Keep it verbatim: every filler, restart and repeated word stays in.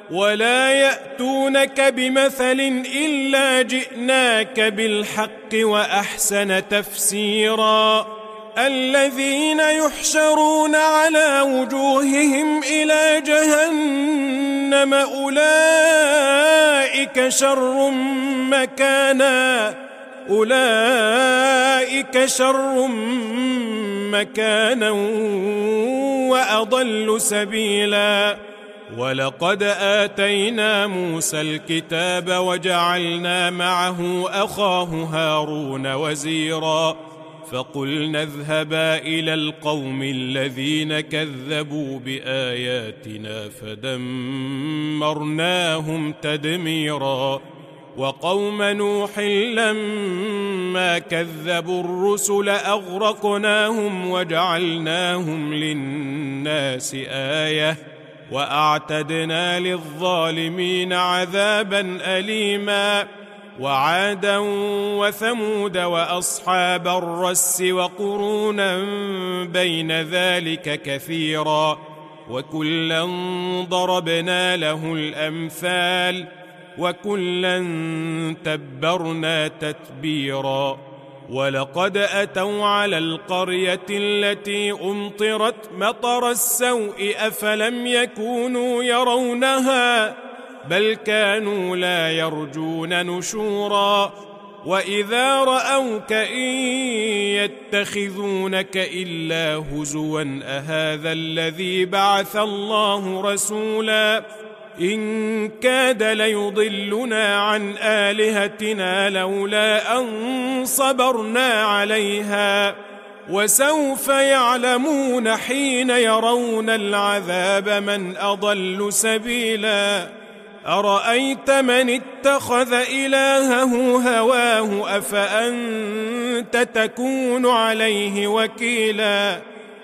ولا يأتونك بمثل إلا جئناك بالحق وأحسن تفسيرا الذين يحشرون على وجوههم إلى جهنم أولئك شر مكانا أولئك شر مكانا وأضل سبيلا ولقد آتينا موسى الكتاب وجعلنا معه أخاه هارون وزيرا فقلنا اذهبا إلى القوم الذين كذبوا بآياتنا فدمرناهم تدميرا وقوم نوح لما كذبوا الرسل أغرقناهم وجعلناهم للناس آية وأعتدنا للظالمين عذابا أليما وعادا وثمود وأصحاب الرس وقرونا بين ذلك كثيرا وكلا ضربنا له الأمثال وكلا تبرنا تتبيرا ولقد أتوا على القرية التي أمطرت مطر السوء أفلم يكونوا يرونها بل كانوا لا يرجون نشورا وإذا رأوك إن يتخذونك إلا هزوا أهذا الذي بعث الله رسولا إن كاد ليضلنا عن آلهتنا لولا أن صبرنا عليها وسوف يعلمون حين يرون العذاب من أضل سبيلا أرأيت من اتخذ إلهه هواه أفأنت تكون عليه وكيلا